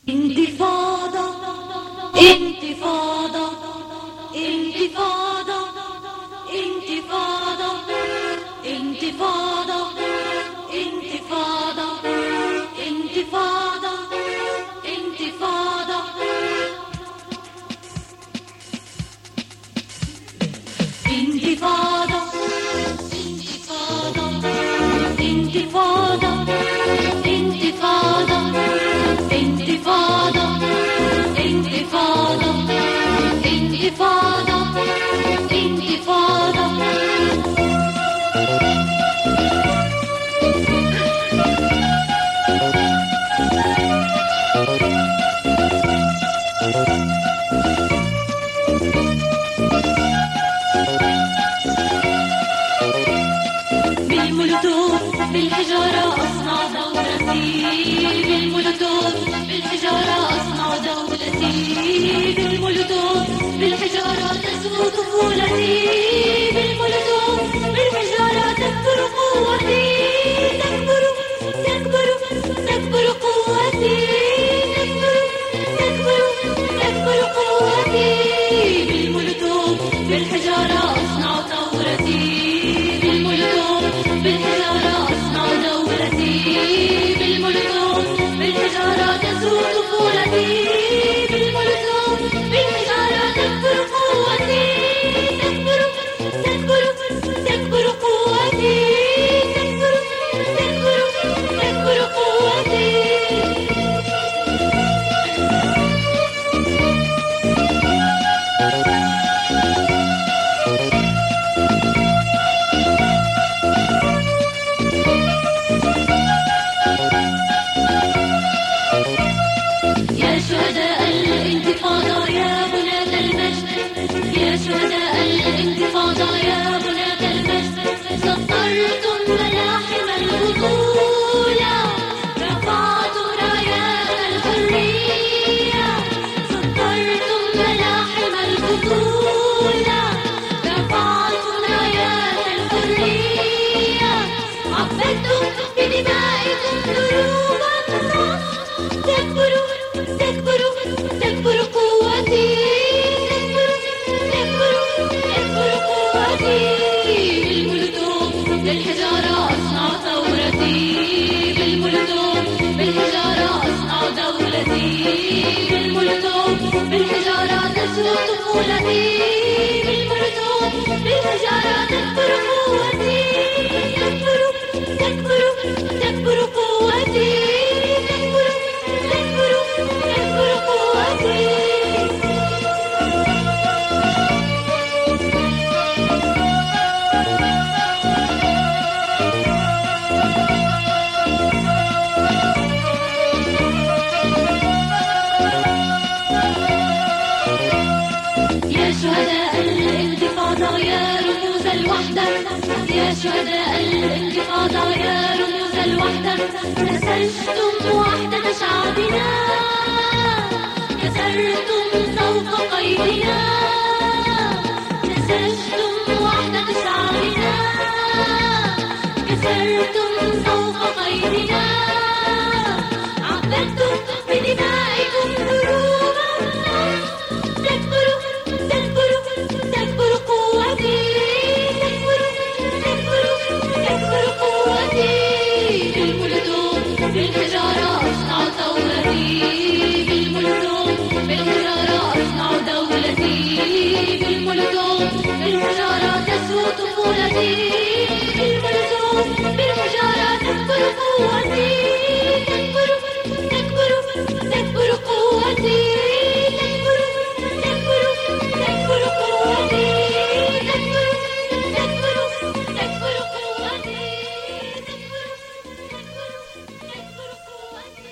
انتفاضة انتفاضة انتفاضة انتفاضة انتفاضة انتفاضة انتفاضة انتفاضة انتفاضة انتفاضة انتفاضة انتفاضة انتفاضة انتفاضة انتفاضة انتفاضة بالمولوتوف بالحجارة أصنع دولتي بالمولوتوف بالحجارة أصنع دولتي بالمولوتوف بالحجارة تزهو طفولتي بالمولوتوف بالحجارة تكبر قوتي تكبر تكبر تكبر قوتي تكبر تكبر قوتي بالمولوتوف بالحجارة أصنع ثورتي بالمولوتوف بالحجارة أصنع دولتي بالمولوتوف بالحجارة تزهو طفولتي بالمولوتوف بالحجارة تكبر قوتي تكبر تكبر تكبر قوتي تكبر تكبر تكبر قوتي يا شهداء الانتفاضة يا بنات المجد يا شهداء الانتفاضة يا بنات المجد سطرتم ملاحم البطولة رفعتم رايات الحرية سطرتم ملاحم البطولة رفعتم رايات الحرية عبدتم بدمائكم دروب النصر تكبر تكبر تكبر قوتي تكبر تكبر تكبر قوتي بالمولوتوف بالحجارة أصنع ثورتي بالمولوتوف بالحجارة أصنع دولتي بالمولوتوف بالحجارة تزهو طفولتي بالمولوتوف بالحجارة تكبر قوتي تكبر تكبر تكبر قوتي تكبر تكبر تكبر قوتي يا شهداء الانتفاضة يا رموز الوحدة يا شهداء الانتفاضة يا رموز الوحدة نسجتم وحدة شعبنا كسرتم فوق قيدنا نسجتم وحدة شعبنا كسرتم فوق قيدنا عبدتم بدمائكم دروب النصر تكبر تكبر تكبر قوتي تكبر تكبر تكبر قوتي بالمولوتوف بالحجارة أصنع ثورتي بالمولوتوف بالحجارة أصنع دولتي بالمولوتوف بالحجارة تزهو طفولتي بالمولوتوف بالحجارة تكبر قوتي تكبر تكبر تكبر قوتي تكبر تكبر تكبر قوتي تكبر تكبر تكبر قوتي تكبر تكبر قوتي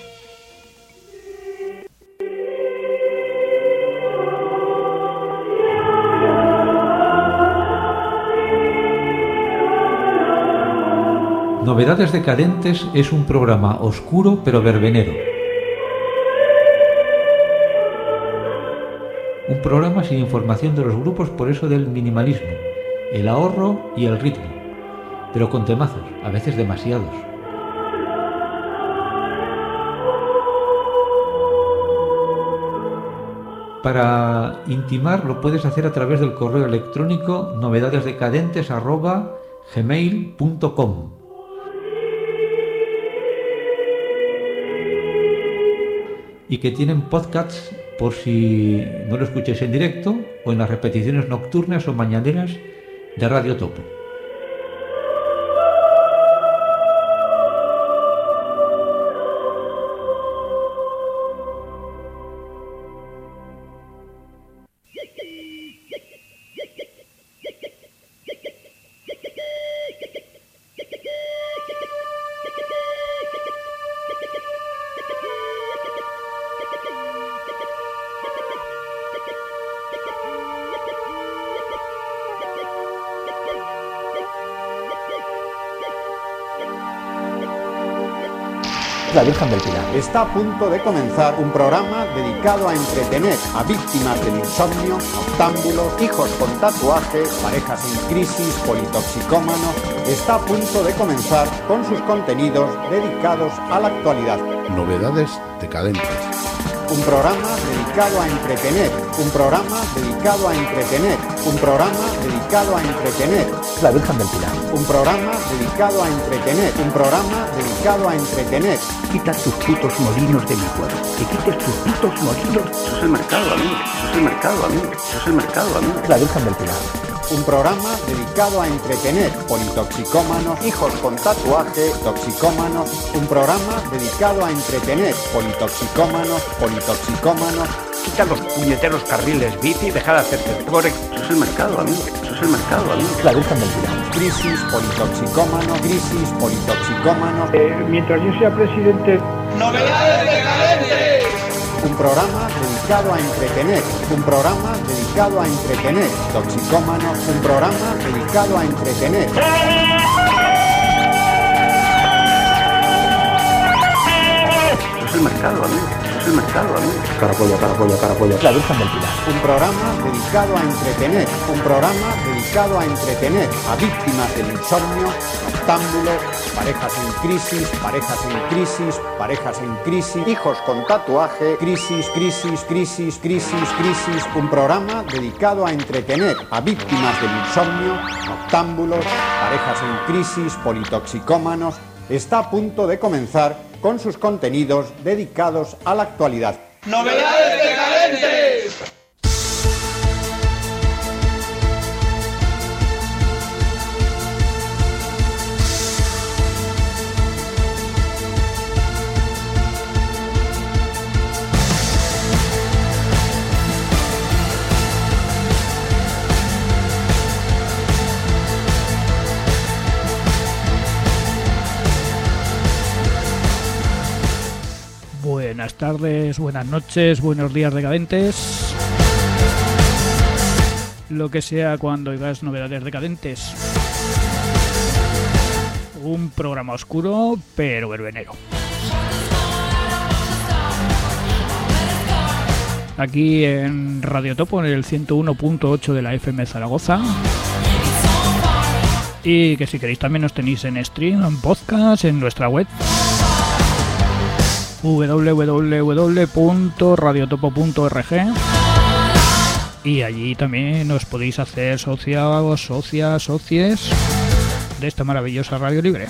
Novedades Decadentes es un programa oscuro pero verbenero. Un programa sin información de los grupos, por eso del minimalismo, el ahorro y el ritmo, pero con temazos, a veces demasiados. Para intimar lo puedes hacer a través del correo electrónico novedadesdecadentes@gmail.com. Y que tienen podcasts por si no lo escucháis en directo o en las repeticiones nocturnas o mañaneras de Radio Topo. La Virgen del Pilar. Está a punto de comenzar un programa dedicado a entretener a víctimas del insomnio, noctámbulos, hijos con tatuaje, parejas en crisis, politoxicómanos. Está a punto de comenzar con sus contenidos dedicados a la actualidad. Novedades decadentes. Un programa dedicado a entretener, un programa dedicado a entretener, un programa dedicado a entretener. La Virgen del Pilar. Un programa dedicado a entretener, un programa dedicado a entretener. Quita tus putos molinos de mi pueblo. Que quites tus putos molinos. Eso es el mercado, amigo. Eso es el mercado, amigo. Eso es el mercado, amigo. La Virgen del Pilar. Un programa dedicado a entretener politoxicómanos, hijos con tatuaje, toxicómanos. Un programa dedicado a entretener politoxicómanos, politoxicómanos. Quita los puñeteros carriles bici y deja de hacerte el gore. Eso es el mercado, amigo. Eso es el mercado, amigo. La Virgen del Pilar. Crisis, politoxicómanos, crisis, politoxicómanos. Mientras yo sea presidente... ¡Novedades decadentes! Un programa dedicado a entretener, un programa dedicado a entretener, toxicómanos, un programa dedicado a entretener. Eso es el mercado, amigo. Eso es el mercado, amigo. Carapolla, carapolla, carapolla. La Virgen del Pilar. Un programa dedicado a entretener, un programa dedicado a entretener a víctimas del insomnio, noctámbulos, parejas en crisis, parejas en crisis, parejas en crisis, hijos con tatuaje, crisis, crisis, crisis, crisis, crisis. Un programa dedicado a entretener a víctimas del insomnio, noctámbulos, parejas en crisis, politoxicómanos. Está a punto de comenzar con sus contenidos dedicados a la actualidad. ¡Novedades decadentes! Buenas tardes, buenas noches, buenos días decadentes. Lo que sea cuando oigas Novedades Decadentes. Un programa oscuro, pero verbenero. Aquí en Radio Topo, en el 101.8 de la FM Zaragoza. Y que si queréis también nos tenéis en stream, en podcast, en nuestra web www.radiotopo.org, y allí también os podéis hacer socies de esta maravillosa radio libre.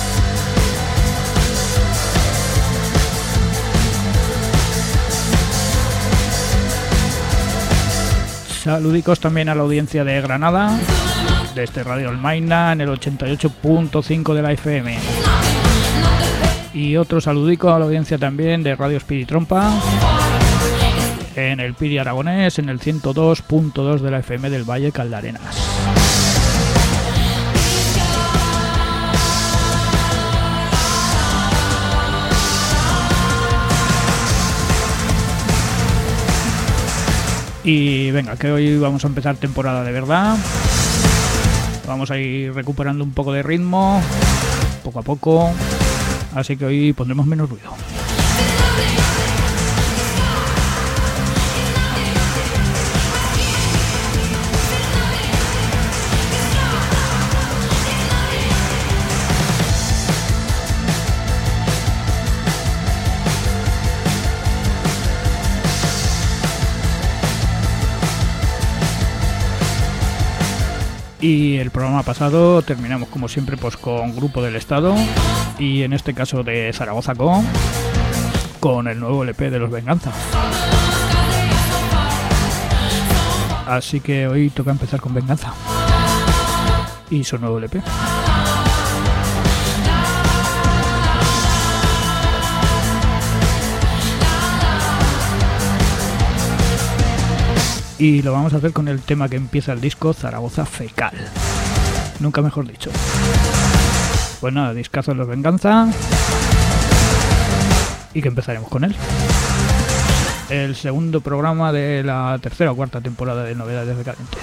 Saludicos también a la audiencia de Granada, de este Radio Almaina en el 88.5 de la FM. Y otro saludico a la audiencia también de Radio Espiritrompa en el Piri Aragonés en el 102.2 de la FM del Valle Caldarenas. Y venga, que hoy vamos a empezar temporada de verdad. Vamos a ir recuperando un poco de ritmo, poco a poco. Así que hoy pondremos menos ruido. Y el programa pasado terminamos como siempre pues con Grupo del Estado y en este caso de Zaragoza con el nuevo LP de Los Venganza. Así que hoy toca empezar con Venganza y su nuevo LP. Y lo vamos a hacer con el tema que empieza el disco, Zaragoza Fecal. Nunca mejor dicho. Pues nada, discazo de Los Venganza. Y que empezaremos con él. El segundo programa de la tercera o cuarta temporada de Novedades Decadentes.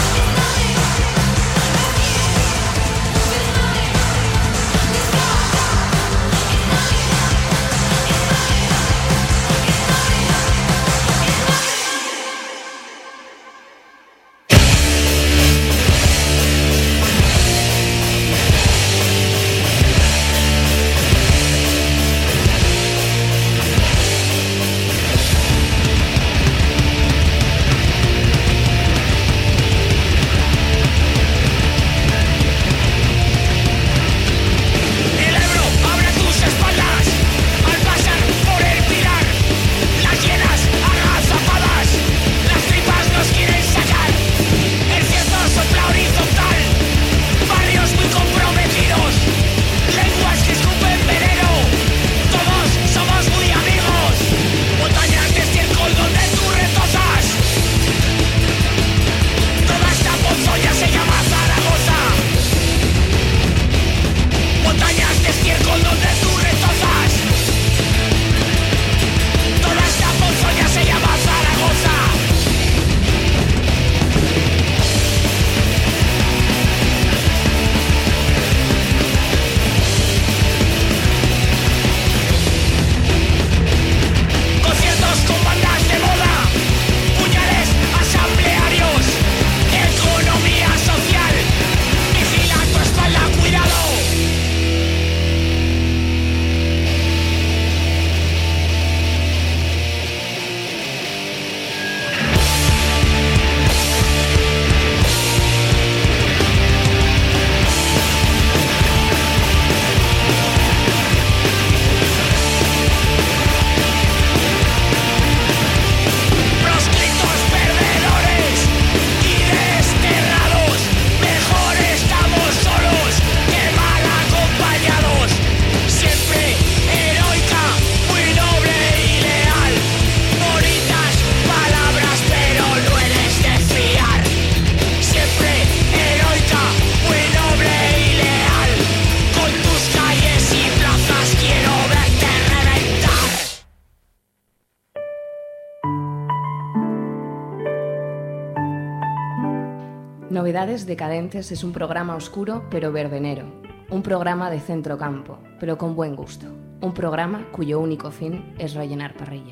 Novedades Decadentes es un programa oscuro pero verbenero, un programa de centrocampo, pero con buen gusto, un programa cuyo único fin es rellenar parrilla.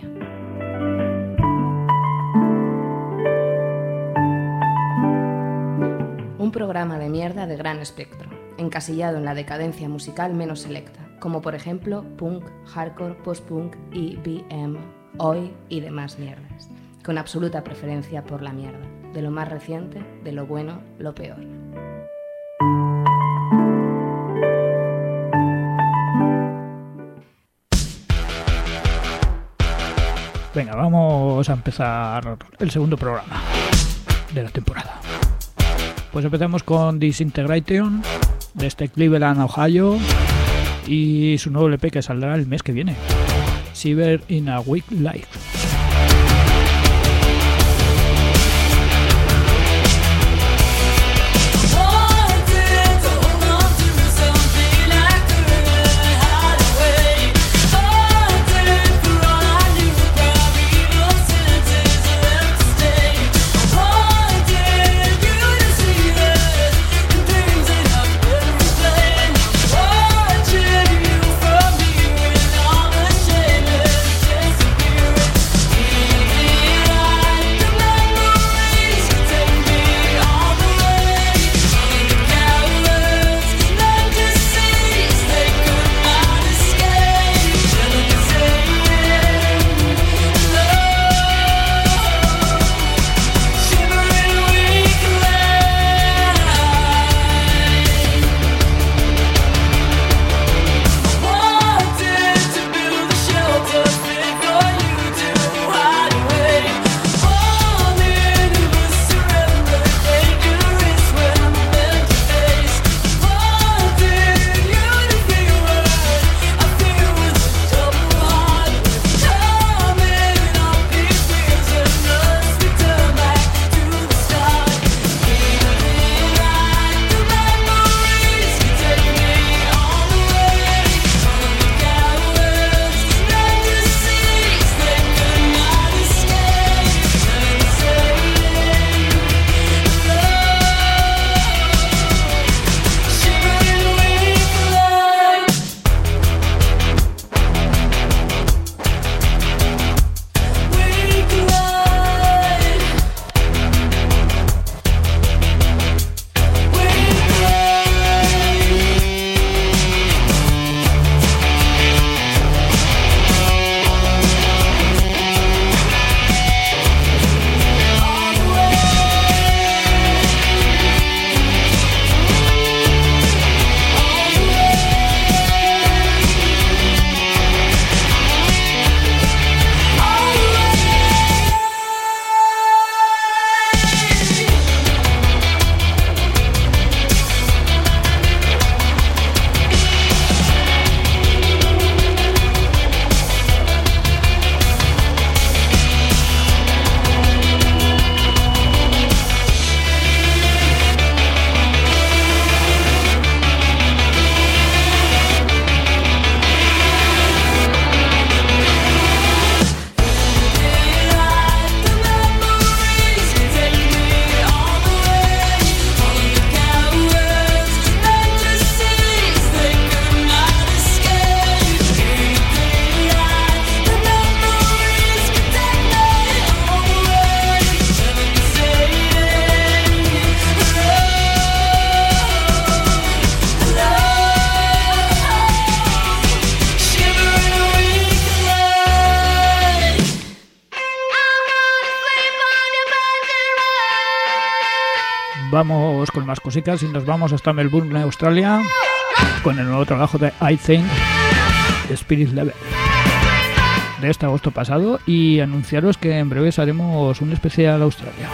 Un programa de mierda de gran espectro, encasillado en la decadencia musical menos selecta, como por ejemplo punk, hardcore, post-punk, EBM, oi y demás mierdas, con absoluta preferencia por la mierda, de lo más reciente, de lo bueno, lo peor. Venga, vamos a empezar el segundo programa de la temporada. Pues empezamos con Disintegration, desde Cleveland, Ohio, y su nuevo LP que saldrá el mes que viene, Cyber in a Week Life. Vamos con más cositas y nos vamos hasta Melbourne, Australia, con el nuevo trabajo de I Think, Spirit Level, de este agosto pasado, y anunciaros que en breves haremos un especial Australia.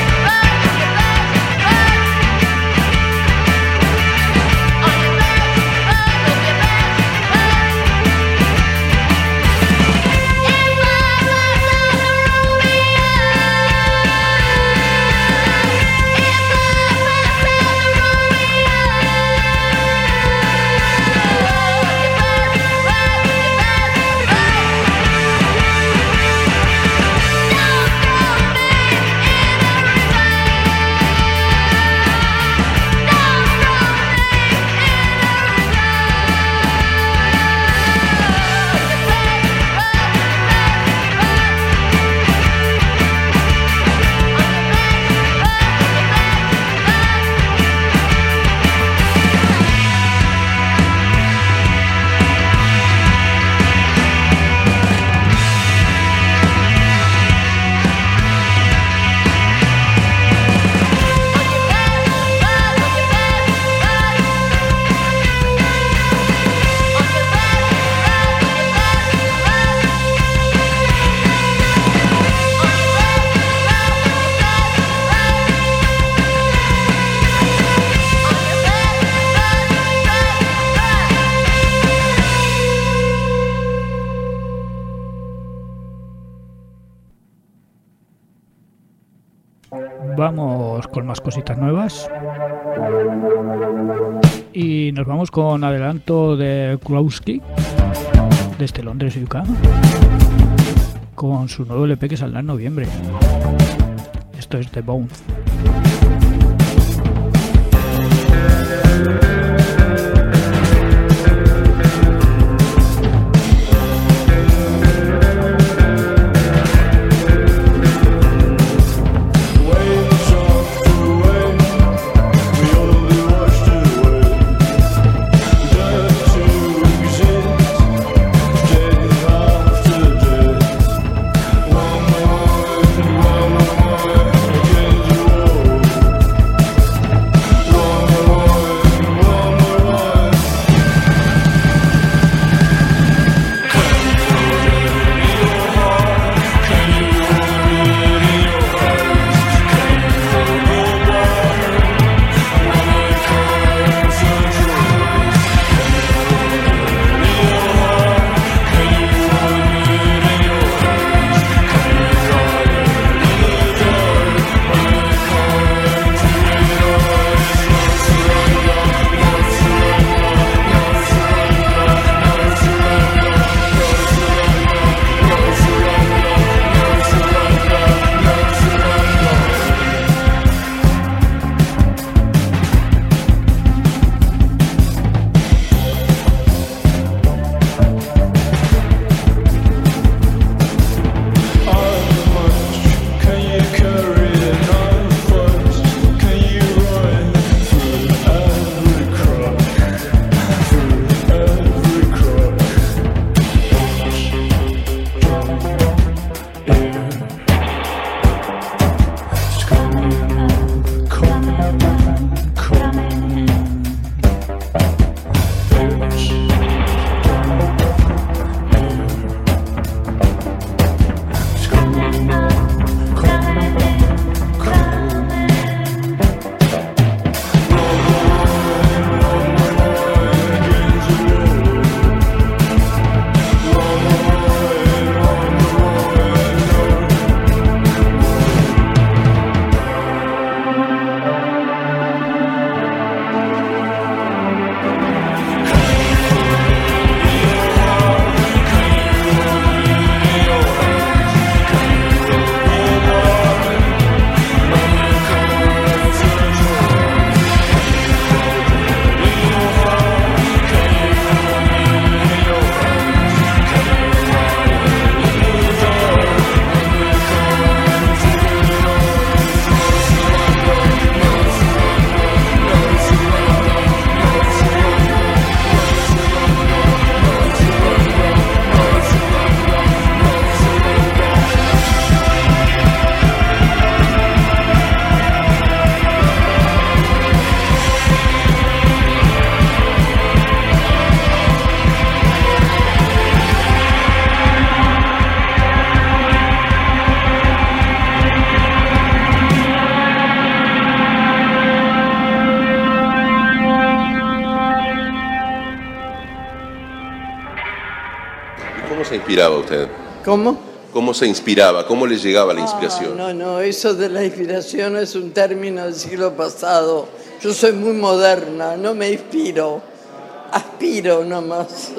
Vamos con más cositas nuevas y nos vamos con adelanto de Kulowski desde Londres, UK, con su nuevo LP que saldrá en noviembre. Esto es The Bone. One more, se inspiraba usted? ¿Cómo? ¿Cómo se inspiraba? ¿Cómo le llegaba la inspiración? No, eso de la inspiración es un término del siglo pasado. Yo soy muy moderna, no me inspiro, aspiro nomás.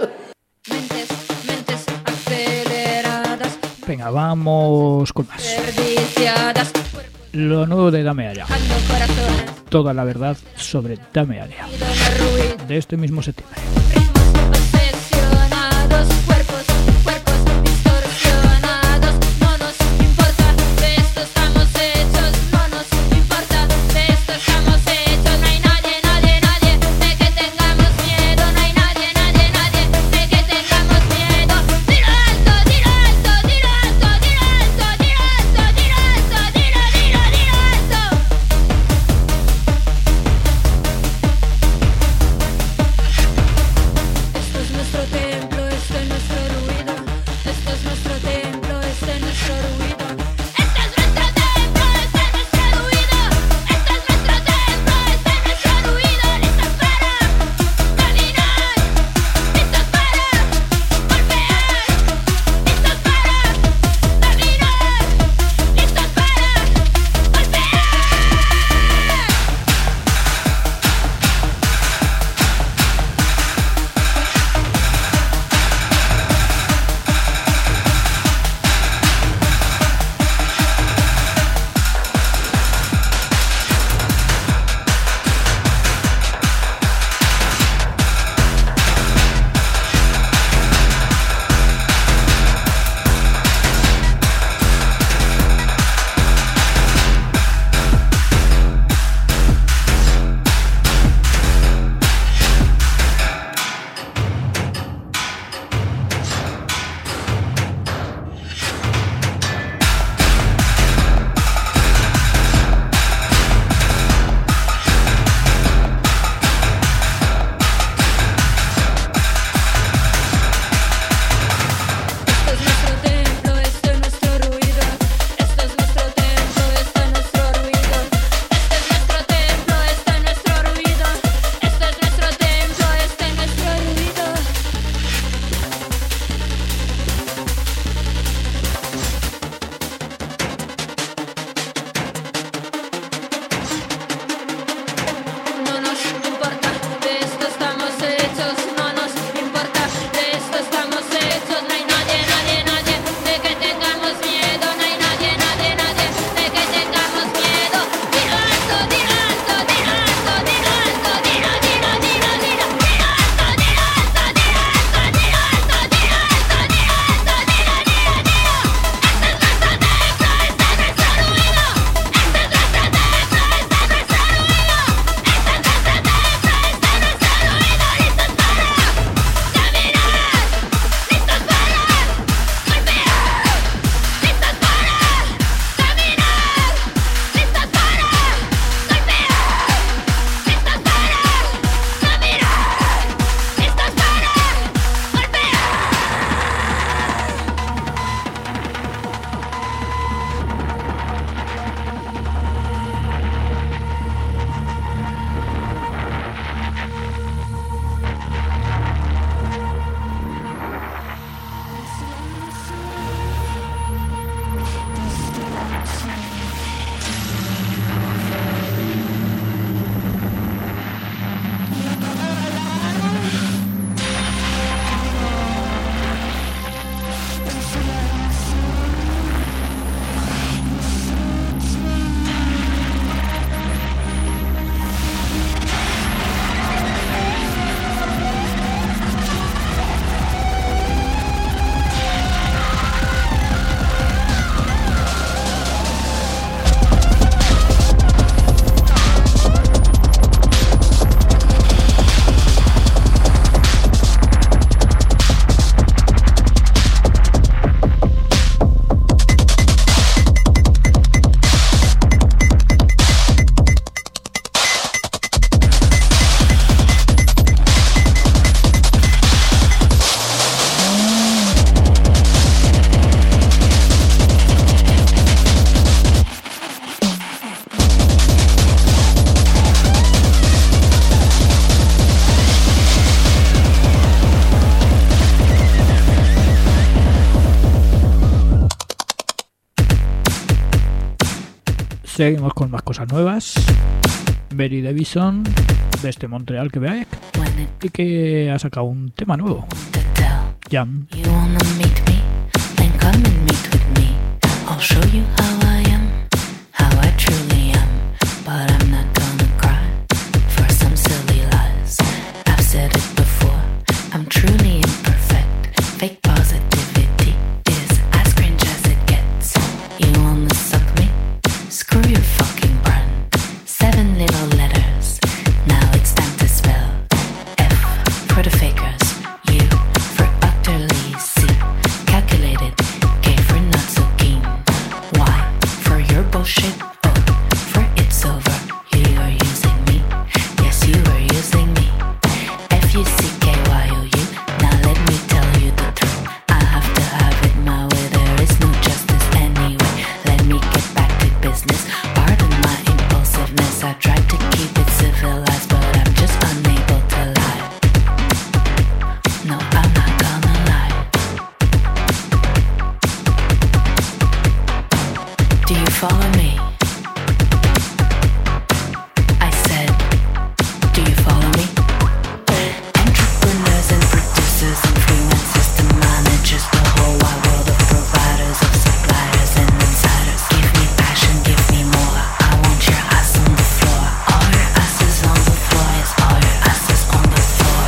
Mentes aceleradas, Venga, vamos con más. desperdiciadas, Lo nuevo de Dame Allá. buscando corazones, Toda la verdad sobre Dame Allá. ido en el ruido, De este mismo septiembre. ritmos obsesionados, cuerpos distorsionados. No nos importa, de esto estamos hechos. No nos importa, de esto estamos hechos. No hay nadie de que tengamos miedo. No hay nadie de que tengamos miedo. Tiro alto, tiro alto, tiro alto, tiro alto, tiro alto, tiro alto, tiro alto. Seguimos con más cosas nuevas. Berry Davison, desde Montreal, Quebec, y que ha sacado un tema nuevo. Jam. You wanna meet me? Then come and meet with me. I'll show you how I am, how I truly am. But I'm not gonna cry for some silly lies. I've said it before, I'm truly imperfect. Fake positivity is as cringe as it gets. You wanna suck me? Screw your fucking brain. 7 little letters, now it's time to spell. F for the fakers, U for utterly C. Calculated, K for not so keen. Y for your bullshit, O for it's over. You are using me, yes you are using me. F-U-C-K-Y-O-U, now let me tell you the truth. I have to have it my way, there is no justice anyway. Let me get back to business, pardon my impulsiveness. I tried to keep it civilized, but I'm just unable to lie. No, I'm not gonna lie. Do you follow me? I said, do you follow me? Entrepreneurs and producers and freelancers to managers, the whole wide world of providers, of suppliers and insiders. Give me passion, give me more. I want your ass on the floor. All your asses on the floor, yes, all your asses on the floor.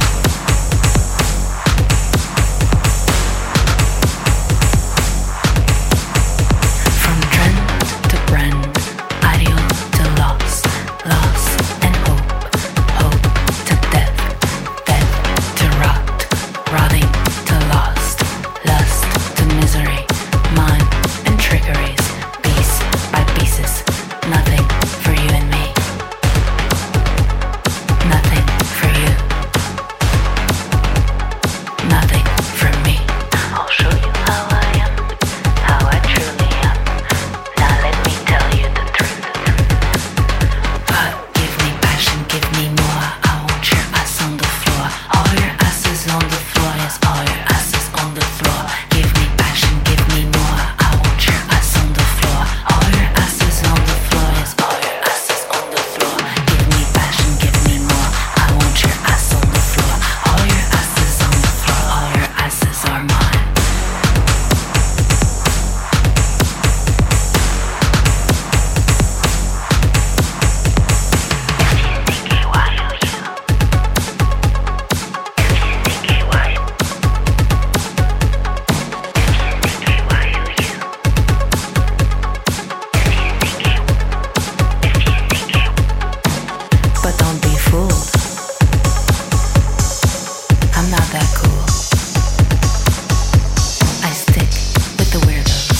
From trend to brand, ideal to loss, loss and hope, hope to death, death to rot, rotting to lost, lust to misery, mine and trickeries, piece by pieces, nothing for you and me, nothing for you, nothing for me. I'll show you how I am, how I truly am. Now let me tell you the truth. But give me passion, give me more. I want your ass on the floor. All your asses on the floor, yes, all your asses on the floor. Give me passion, give me more. I want your ass on the floor. All your asses on the floor, yes, all your asses on the floor. Give me passion, give me more. I want your ass on the floor. All your asses on the floor, all your asses are mine. But don't be fooled. I'm not that cool. I stick with the weirdos.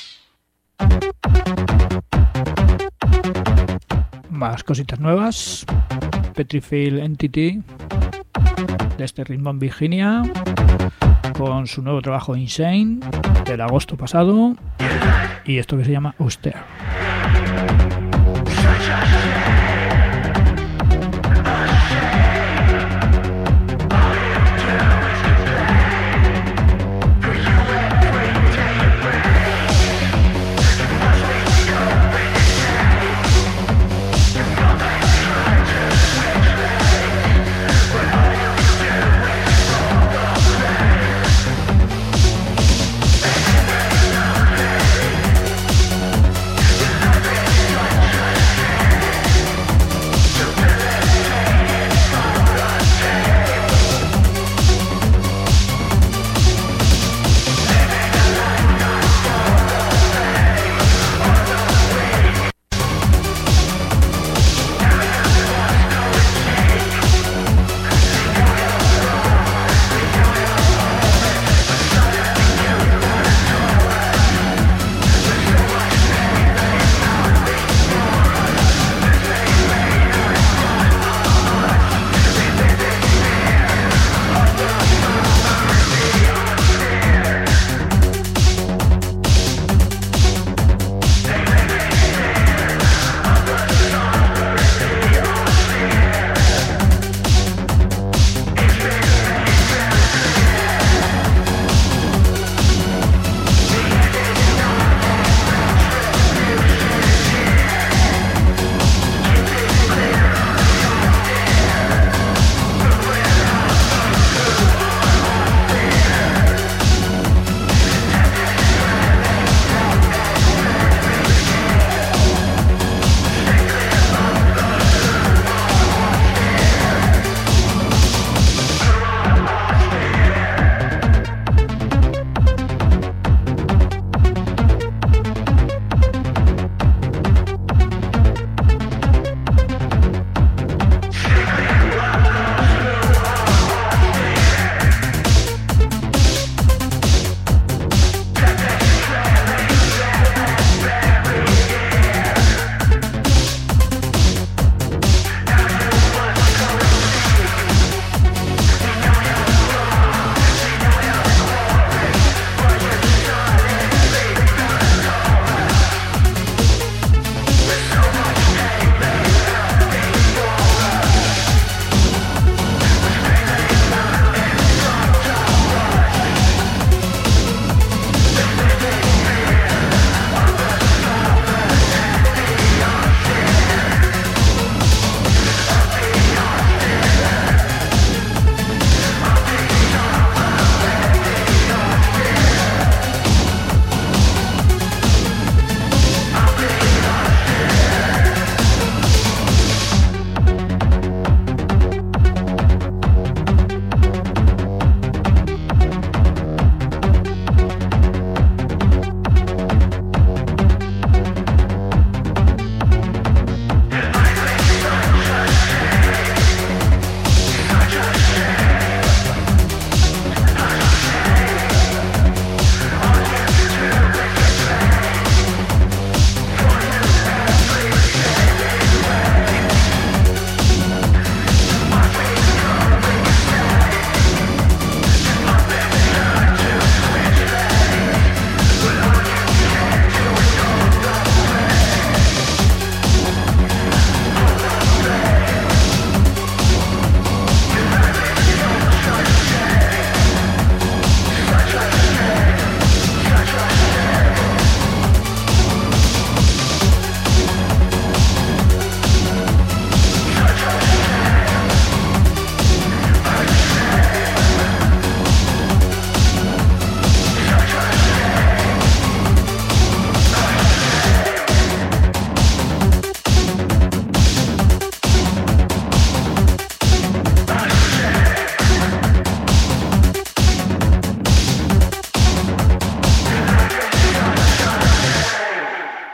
Más cositas nuevas. Petrified Entity, desde Richmond, Virginia, con su nuevo trabajo Insane del agosto pasado, y esto que se llama Austere. I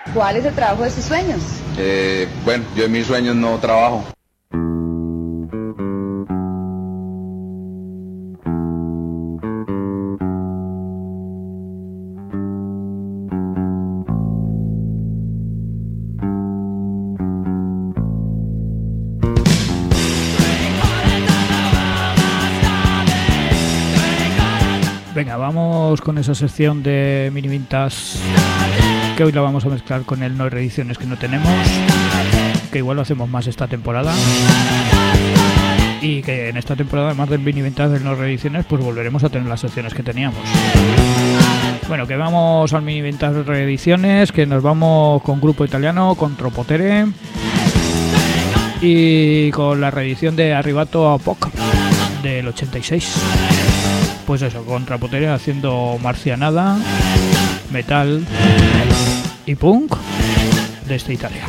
¿Cuál es el trabajo de sus sueños? Bueno, yo en mis sueños no trabajo. Venga, vamos con esa sección de mini vintage que hoy la vamos a mezclar con el no reediciones que no tenemos, que igual lo hacemos más esta temporada, y que en esta temporada, además del mini vintage del no reediciones, pues volveremos a tener las secciones que teníamos. Bueno, que vamos al mini vintage reediciones, que nos vamos con grupo italiano, con Tropotere, y con la reedición de Arrivato a Poc del 86. Pues eso, con Tropotere haciendo marcianada, metal y punk desde Italia.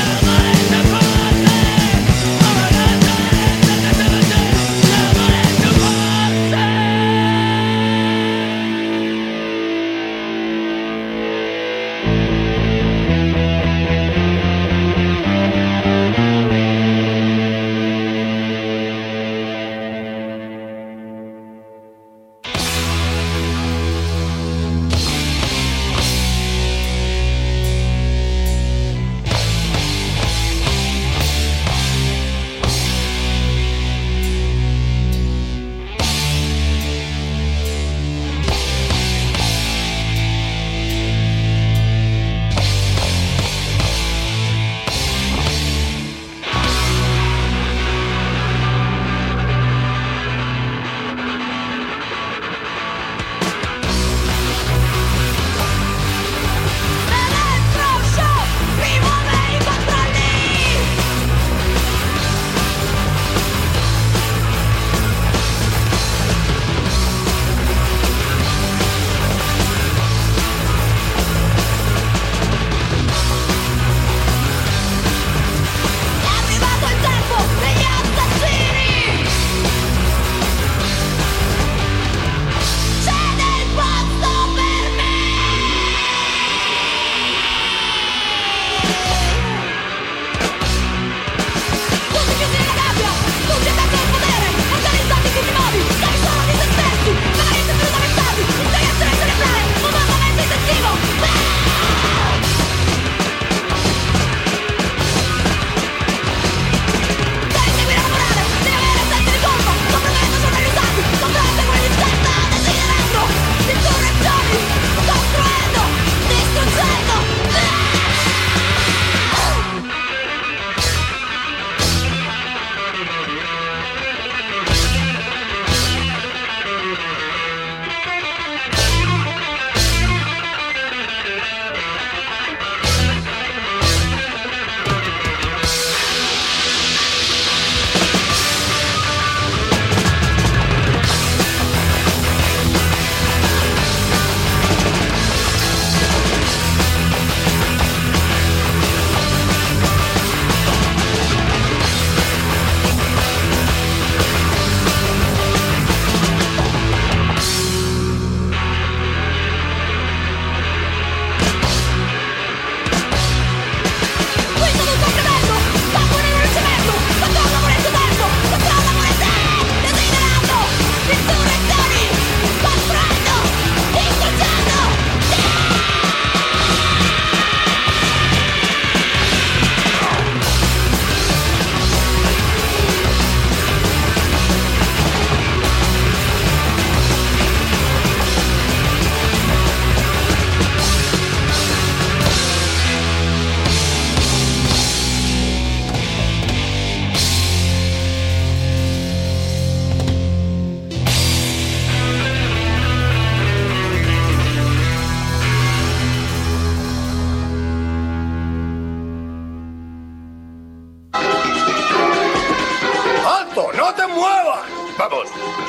¡Vamos!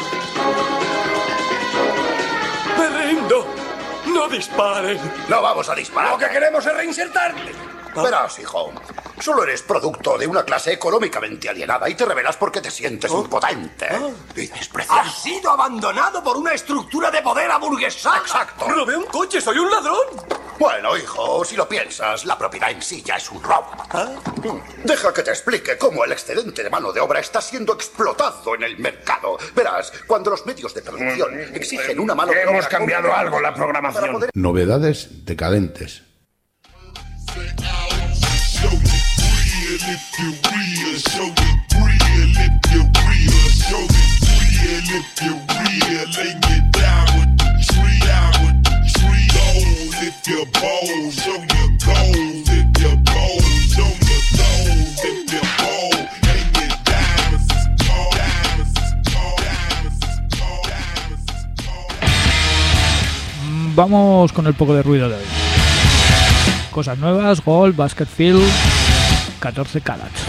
¡Me rindo! ¡No disparen! No vamos a disparar. Lo que queremos es reinsertarte. Verás, hijo, solo eres producto de una clase económicamente alienada y te rebelas porque te sientes impotente y despreciado. ¡Has sido abandonado por una estructura de poder aburguesada! ¡Exacto! ¡Robé un coche! ¡Soy un ladrón! Bueno, hijo, si lo piensas, la propiedad en sí ya es un robo. Deja que te explique cómo el excedente de mano de obra está siendo explotado en el mercado. Verás, cuando los medios de producción exigen una mano de obra... Hemos cambiado algo la programación. Novedades decadentes. Vamos con el poco de ruido de hoy. Cosas nuevas, Gold, Bakersfield, 14 Carats.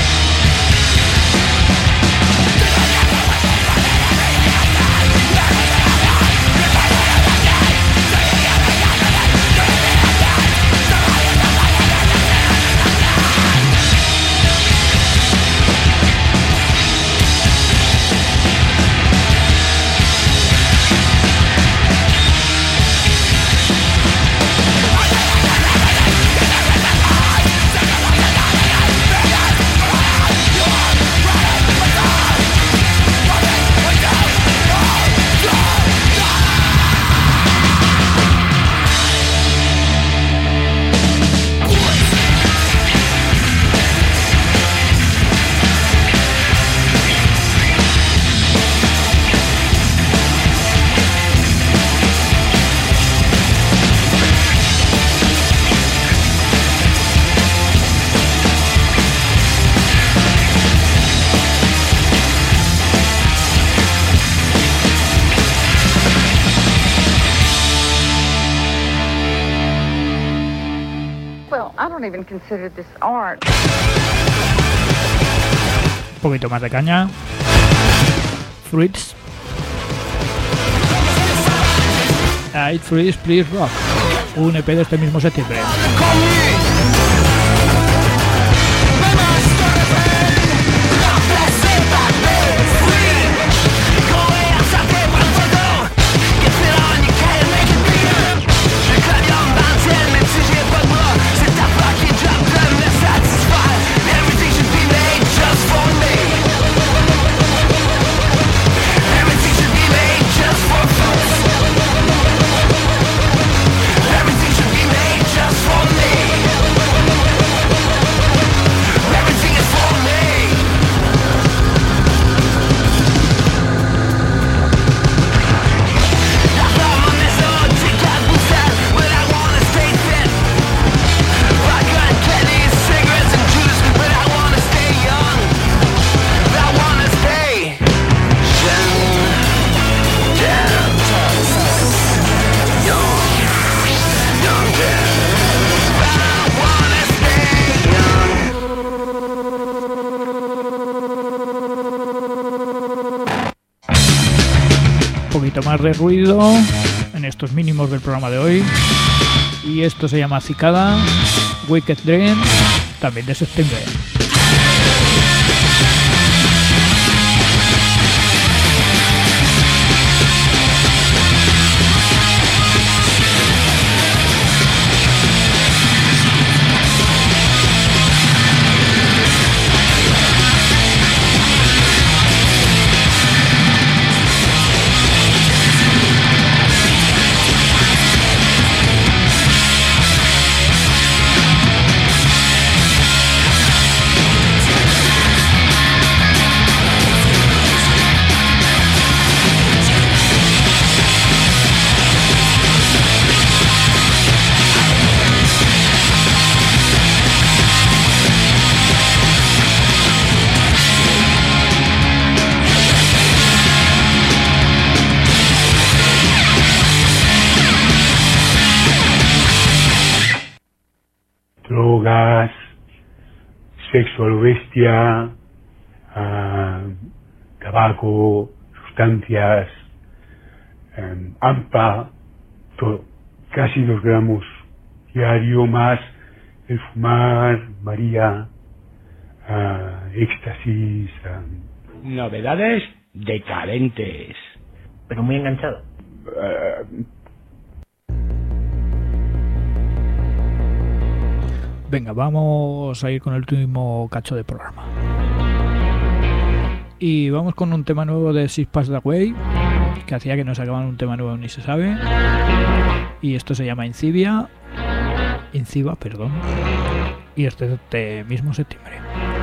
Consider this art. Un poquito más de caña. Fruits. It Fruits Please Rock. Un EP de este mismo septiembre. Más de ruido en estos mínimos del programa de hoy, y esto se llama Cicada, Wicked Dream, también de septiembre. Drogas, sexo a lo bestia, tabaco, sustancias, AMPA, todo, casi 2 gramos diario, más el fumar, María, éxtasis. Novedades decadentes. Pero muy enganchado. Venga, vamos a ir con el último cacho de programa. Y vamos con un tema nuevo de Six Past Away, que hacía que no sacaban un tema nuevo ni se sabe. Y esto se llama Inciba, perdón. Y este mismo septiembre.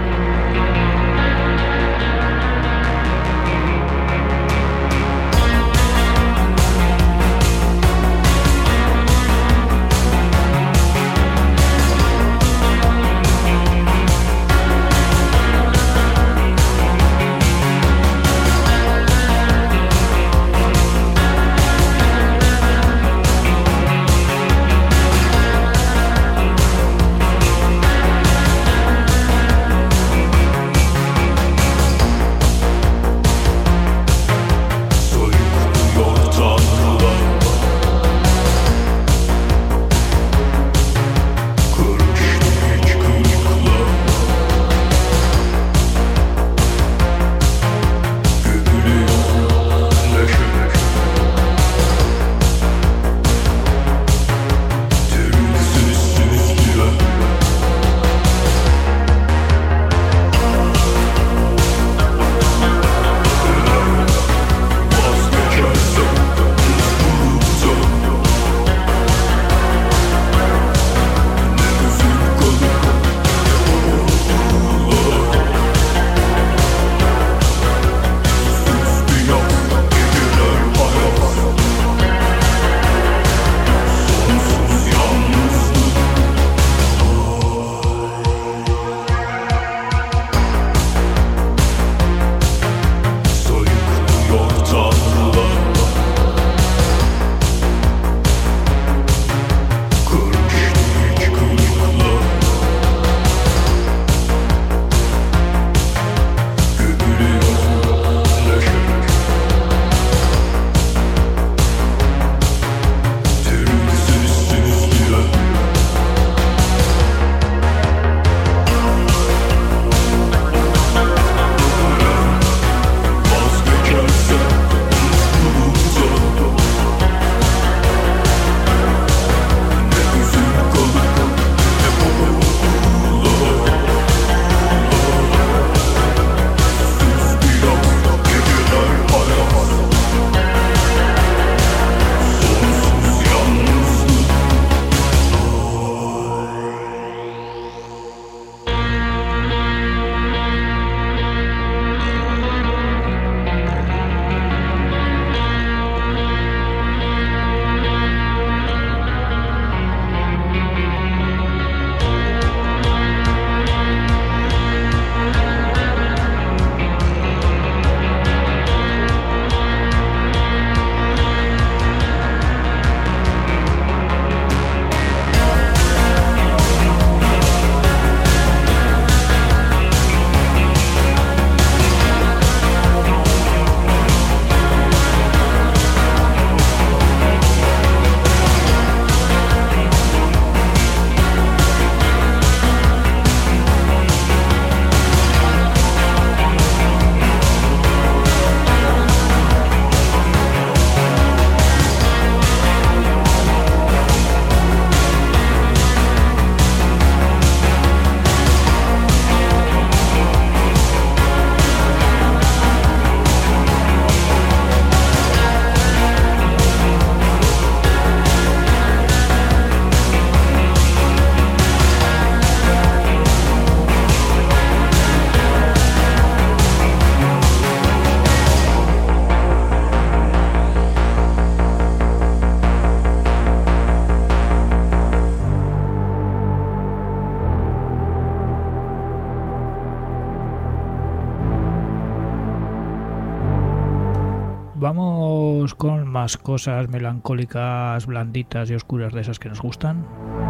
Vamos con más cosas melancólicas, blanditas y oscuras de esas que nos gustan.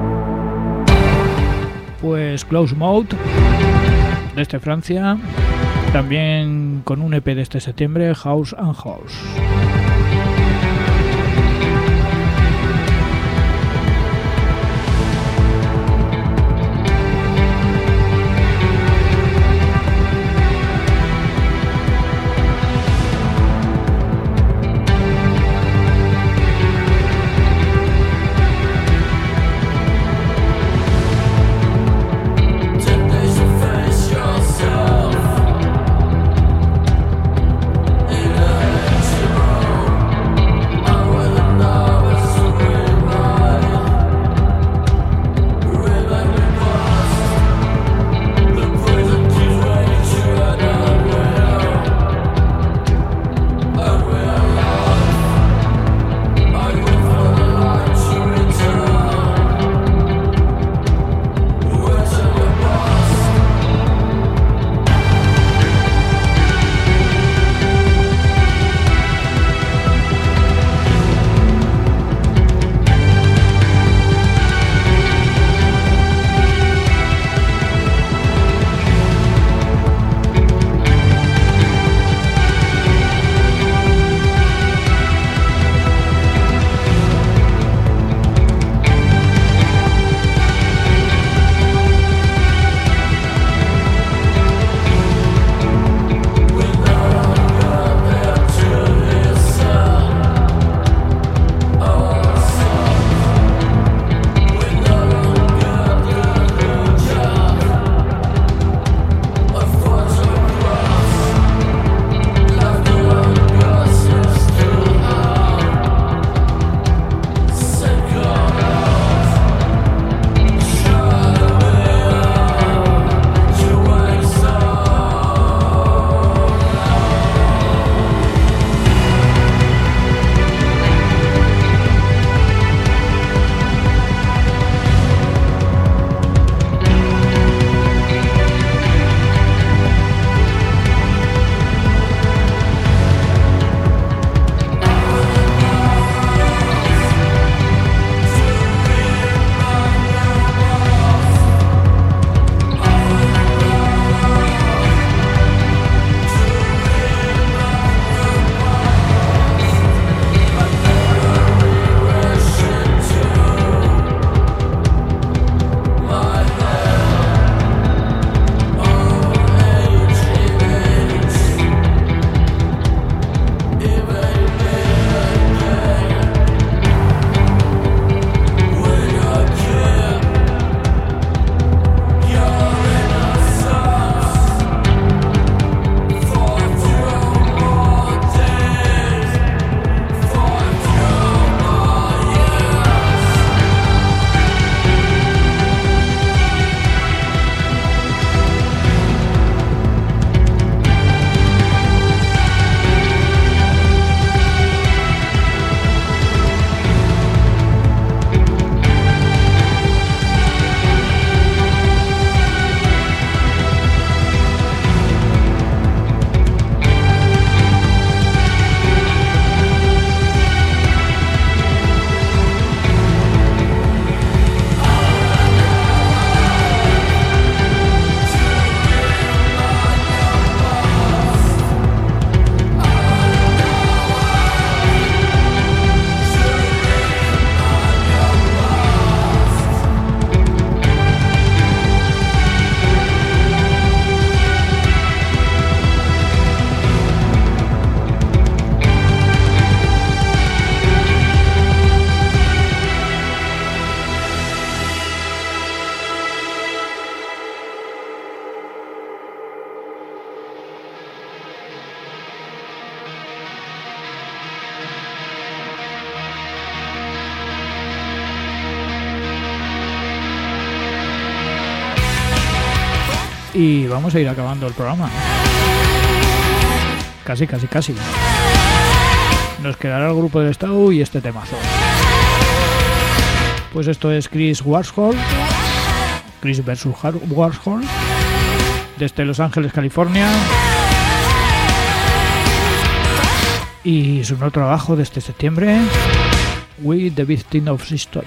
Pues Close Mode, desde Francia, también con un EP de este septiembre, House and House. Y vamos a ir acabando el programa. Casi. Nos quedará el grupo del Estado y este temazo. Pues esto es Chris Warhol, Chris vs Warhol, desde Los Ángeles, California. Y su nuevo trabajo de este septiembre, With the Victim of the Story.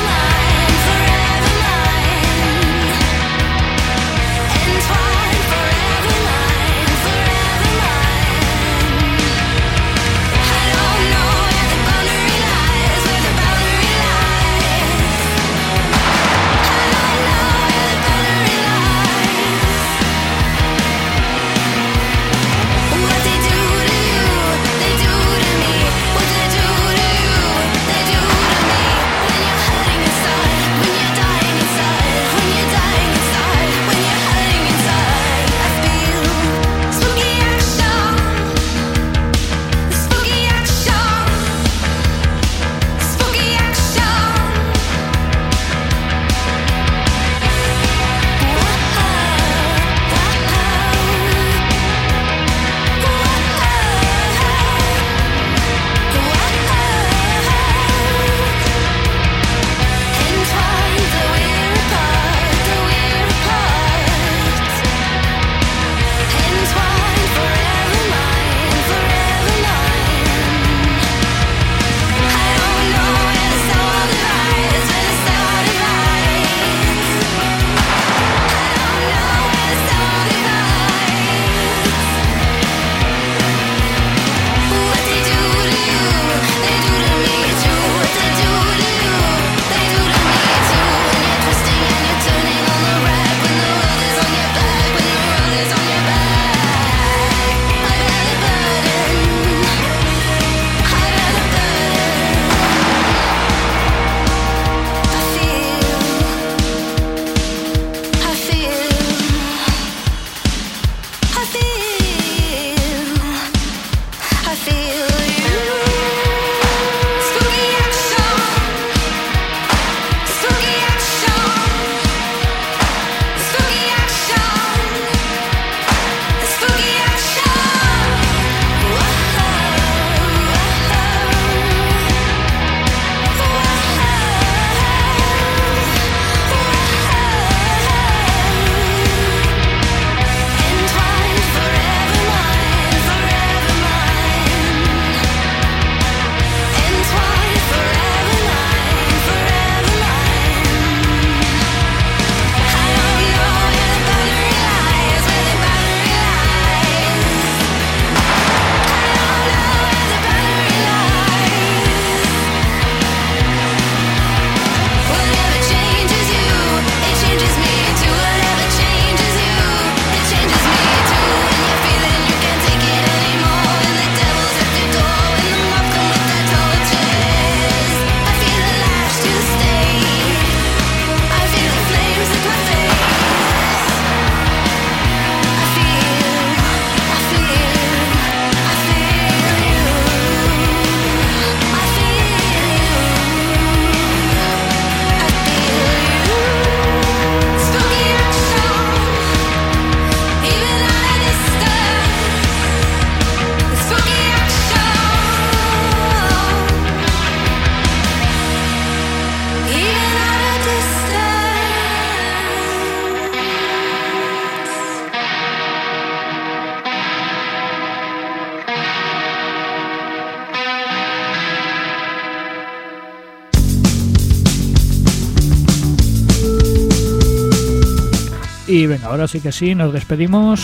Y venga, ahora sí que sí, nos despedimos.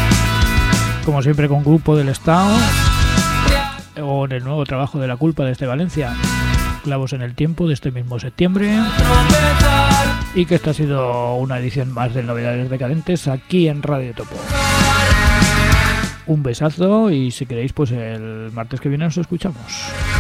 Como siempre con Grupo del Estado, o en el nuevo trabajo de La Culpa desde Valencia, Clavos en el Tiempo, de este mismo septiembre. Y que esta ha sido una edición más de Novedades Decadentes aquí en Radio Topo. Un besazo y si queréis, pues el martes que viene nos escuchamos.